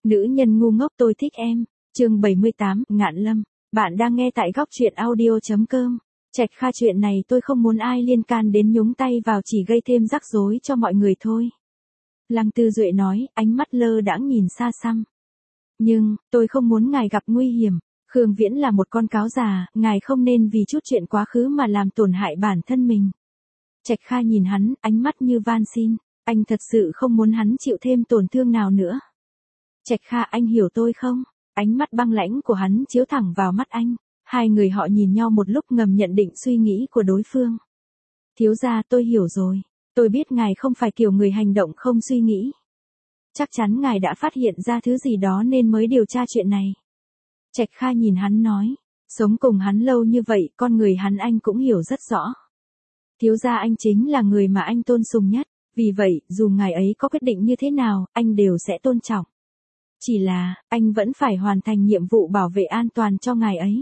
Nữ nhân ngu ngốc tôi thích em. Chương 78, Ngạn Lâm. Bạn đang nghe tại góc truyện audio.com. Trạch Kha, chuyện này tôi không muốn ai liên can đến, nhúng tay vào chỉ gây thêm rắc rối cho mọi người thôi. Lăng Tư Duệ nói, ánh mắt lơ đãng nhìn xa xăm. Nhưng, tôi không muốn ngài gặp nguy hiểm. Khương Viễn là một con cáo già, ngài không nên vì chút chuyện quá khứ mà làm tổn hại bản thân mình. Trạch Kha nhìn hắn, ánh mắt như van xin. Anh thật sự không muốn hắn chịu thêm tổn thương nào nữa. Trạch Kha, anh hiểu tôi không? Ánh mắt băng lãnh của hắn chiếu thẳng vào mắt anh. Hai người họ nhìn nhau một lúc ngầm nhận định suy nghĩ của đối phương. Thiếu gia, tôi hiểu rồi. Tôi biết ngài không phải kiểu người hành động không suy nghĩ. Chắc chắn ngài đã phát hiện ra thứ gì đó nên mới điều tra chuyện này. Trạch Kha nhìn hắn nói. Sống cùng hắn lâu như vậy, con người hắn anh cũng hiểu rất rõ. Thiếu gia, anh chính là người mà anh tôn sùng nhất. Vì vậy, dù ngài ấy có quyết định như thế nào, anh đều sẽ tôn trọng. Chỉ là, anh vẫn phải hoàn thành nhiệm vụ bảo vệ an toàn cho ngài ấy.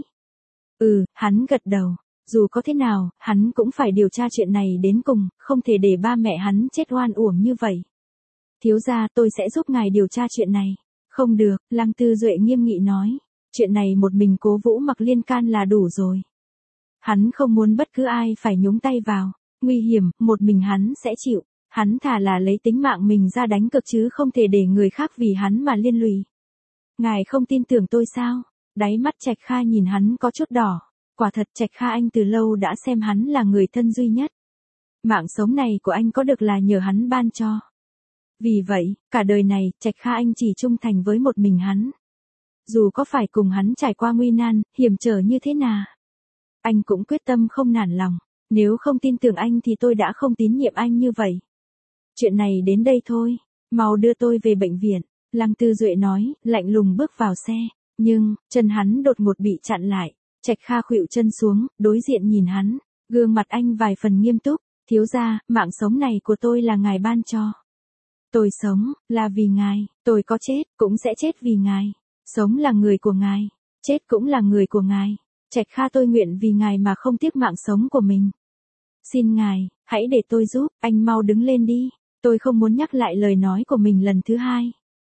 Hắn gật đầu. Dù có thế nào, hắn cũng phải điều tra chuyện này đến cùng, không thể để ba mẹ hắn chết oan uổng như vậy. Thiếu gia, tôi sẽ giúp ngài điều tra chuyện này. Không được, Lăng Tư Duệ nghiêm nghị nói. Chuyện này một mình Cố Vũ Mặc liên can là đủ rồi. Hắn không muốn bất cứ ai phải nhúng tay vào. Nguy hiểm, một mình hắn sẽ chịu. Hắn thà là lấy tính mạng mình ra đánh cược chứ không thể để người khác vì hắn mà liên lụy. Ngài không tin tưởng tôi sao? Đáy mắt Trạch Kha nhìn hắn có chút đỏ. Quả thật Trạch Kha, anh từ lâu đã xem hắn là người thân duy nhất. Mạng sống này của anh có được là nhờ hắn ban cho. Vì vậy, cả đời này, Trạch Kha anh chỉ trung thành với một mình hắn. Dù có phải cùng hắn trải qua nguy nan, hiểm trở như thế nào, anh cũng quyết tâm không nản lòng. Nếu không tin tưởng anh thì tôi đã không tín nhiệm anh như vậy. Chuyện này đến đây thôi, mau đưa tôi về bệnh viện. Lăng Tư Duệ nói, lạnh lùng bước vào xe. Nhưng, chân hắn đột ngột bị chặn lại. Trạch Kha khuỵu chân xuống, đối diện nhìn hắn. Gương mặt anh vài phần nghiêm túc. Thiếu gia, mạng sống này của tôi là ngài ban cho. Tôi sống, là vì ngài. Tôi có chết, cũng sẽ chết vì ngài. Sống là người của ngài. Chết cũng là người của ngài. Trạch Kha, tôi nguyện vì ngài mà không tiếc mạng sống của mình. Xin ngài, hãy để tôi giúp, anh mau đứng lên đi. Tôi không muốn nhắc lại lời nói của mình lần thứ hai.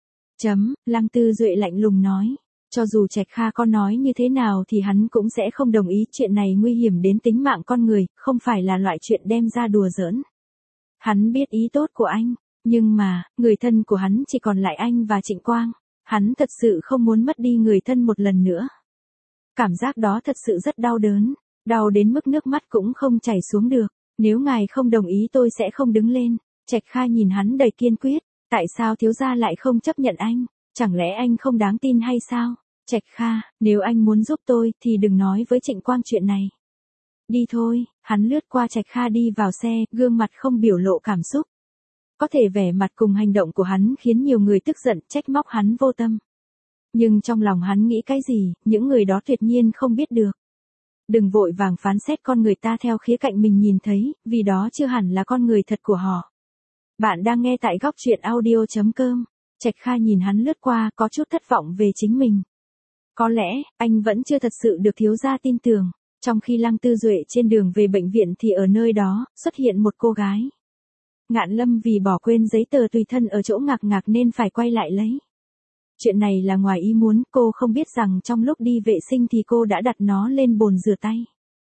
Lăng Tư Duệ lạnh lùng nói. Cho dù Trạch Kha có nói như thế nào thì hắn cũng sẽ không đồng ý, chuyện này nguy hiểm đến tính mạng con người, không phải là loại chuyện đem ra đùa giỡn. Hắn biết ý tốt của anh, nhưng mà, người thân của hắn chỉ còn lại anh và Trịnh Quang. Hắn thật sự không muốn mất đi người thân một lần nữa. Cảm giác đó thật sự rất đau đớn, đau đến mức nước mắt cũng không chảy xuống được. Nếu ngài không đồng ý tôi sẽ không đứng lên. Trạch Kha nhìn hắn đầy kiên quyết. Tại sao thiếu gia lại không chấp nhận anh? Chẳng lẽ anh không đáng tin hay sao? Trạch Kha, nếu anh muốn giúp tôi thì đừng nói với Trịnh Quang chuyện này. Đi thôi, hắn lướt qua Trạch Kha đi vào xe, gương mặt không biểu lộ cảm xúc. Có thể vẻ mặt cùng hành động của hắn khiến nhiều người tức giận trách móc hắn vô tâm. Nhưng trong lòng hắn nghĩ cái gì, những người đó tuyệt nhiên không biết được. Đừng vội vàng phán xét con người ta theo khía cạnh mình nhìn thấy, vì đó chưa hẳn là con người thật của họ. Bạn đang nghe tại góc truyện audio.com. Trạch Kha nhìn hắn lướt qua, có chút thất vọng về chính mình. Có lẽ, anh vẫn chưa thật sự được thiếu gia tin tưởng. Trong khi Lăng Tư Duệ trên đường về bệnh viện thì ở nơi đó, xuất hiện một cô gái. Ngạn Lâm vì bỏ quên giấy tờ tùy thân ở chỗ ngạc ngạc nên phải quay lại lấy. Chuyện này là ngoài ý muốn, cô không biết rằng trong lúc đi vệ sinh thì cô đã đặt nó lên bồn rửa tay.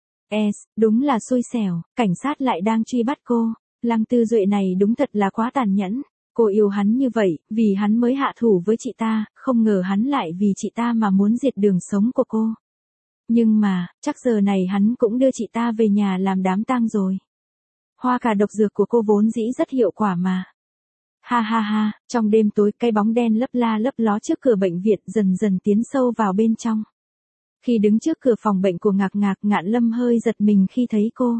Đúng là xui xẻo, cảnh sát lại đang truy bắt cô. Lăng Tư Duệ này đúng thật là quá tàn nhẫn. Cô yêu hắn như vậy, vì hắn mới hạ thủ với chị ta, không ngờ hắn lại vì chị ta mà muốn diệt đường sống của cô. Nhưng mà, chắc giờ này hắn cũng đưa chị ta về nhà làm đám tang rồi. Hoa cà độc dược của cô vốn dĩ rất hiệu quả mà. Ha ha ha, trong đêm tối cái bóng đen lấp la lấp ló trước cửa bệnh viện dần dần tiến sâu vào bên trong. Khi đứng trước cửa phòng bệnh của Ngạc Ngạc, Ngạn Lâm hơi giật mình khi thấy cô.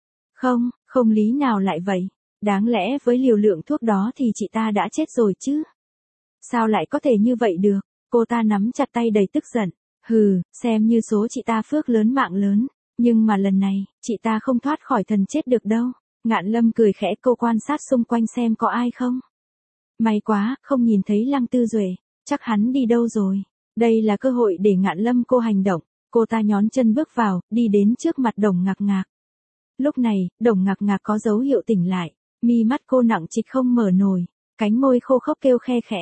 Không lý nào lại vậy. Đáng lẽ với liều lượng thuốc đó thì chị ta đã chết rồi chứ. Sao lại có thể như vậy được? Cô ta nắm chặt tay đầy tức giận. Xem như số chị ta phước lớn mạng lớn. Nhưng mà lần này, chị ta không thoát khỏi thần chết được đâu. Ngạn Lâm cười khẽ, cô quan sát xung quanh xem có ai không. May quá, không nhìn thấy Lăng Tư Duệ. Chắc hắn đi đâu rồi. Đây là cơ hội để Ngạn Lâm cô hành động. Cô ta nhón chân bước vào, đi đến trước mặt Đồng Ngạc Ngạc. Lúc này, Đồng Ngạc Ngạc có dấu hiệu tỉnh lại. Mi mắt cô nặng trịch không mở nổi. Cánh môi khô khốc kêu khe khẽ.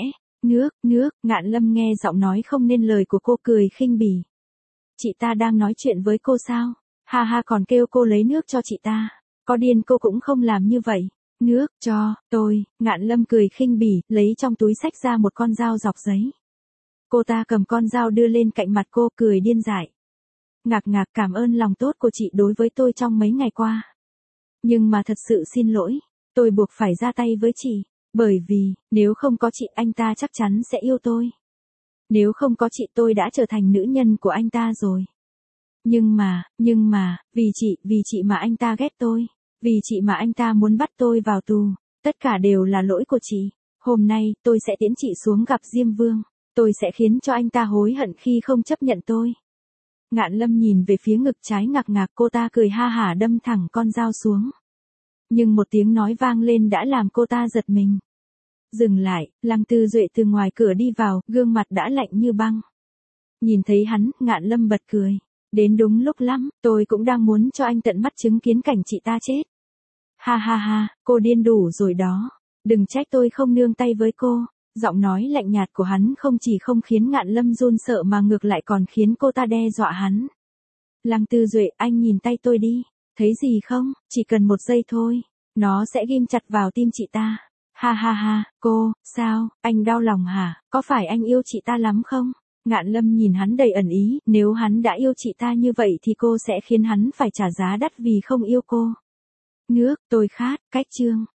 Nước, Ngạn Lâm nghe giọng nói không nên lời của cô cười khinh bỉ. Chị ta đang nói chuyện với cô sao? Ha ha, còn kêu cô lấy nước cho chị ta. Có điên cô cũng không làm như vậy. Nước, cho, tôi, Ngạn Lâm cười khinh bỉ, lấy trong túi xách ra một con dao dọc giấy. Cô ta cầm con dao đưa lên cạnh mặt cô, cười điên dại. Ngạc, cảm ơn lòng tốt của chị đối với tôi trong mấy ngày qua. Nhưng mà thật sự xin lỗi, tôi buộc phải ra tay với chị. Bởi vì, nếu không có chị anh ta chắc chắn sẽ yêu tôi. Nếu không có chị tôi đã trở thành nữ nhân của anh ta rồi. Nhưng mà, vì chị mà anh ta ghét tôi. Vì chị mà anh ta muốn bắt tôi vào tù. Tất cả đều là lỗi của chị. Hôm nay, tôi sẽ tiễn chị xuống gặp Diêm Vương. Tôi sẽ khiến cho anh ta hối hận khi không chấp nhận tôi. Ngạn Lâm nhìn về phía ngực trái ngạc, cô ta cười ha hả đâm thẳng con dao xuống. Nhưng một tiếng nói vang lên đã làm cô ta giật mình. Dừng lại, Lăng Tư Duệ từ ngoài cửa đi vào, gương mặt đã lạnh như băng. Nhìn thấy hắn, Ngạn Lâm bật cười. Đến đúng lúc lắm, tôi cũng đang muốn cho anh tận mắt chứng kiến cảnh chị ta chết. Ha ha ha, cô điên đủ rồi đó. Đừng trách tôi không nương tay với cô. Giọng nói lạnh nhạt của hắn không chỉ không khiến Ngạn Lâm run sợ mà ngược lại còn khiến cô ta đe dọa hắn. Lăng Tư Duệ, anh nhìn tay tôi đi. Thấy gì không, chỉ cần một giây thôi. Nó sẽ ghim chặt vào tim chị ta. Ha ha ha, cô, sao, anh đau lòng hả, có phải anh yêu chị ta lắm không? Ngạn Lâm nhìn hắn đầy ẩn ý, nếu hắn đã yêu chị ta như vậy thì cô sẽ khiến hắn phải trả giá đắt vì không yêu cô. Nước, tôi khát, cách chương.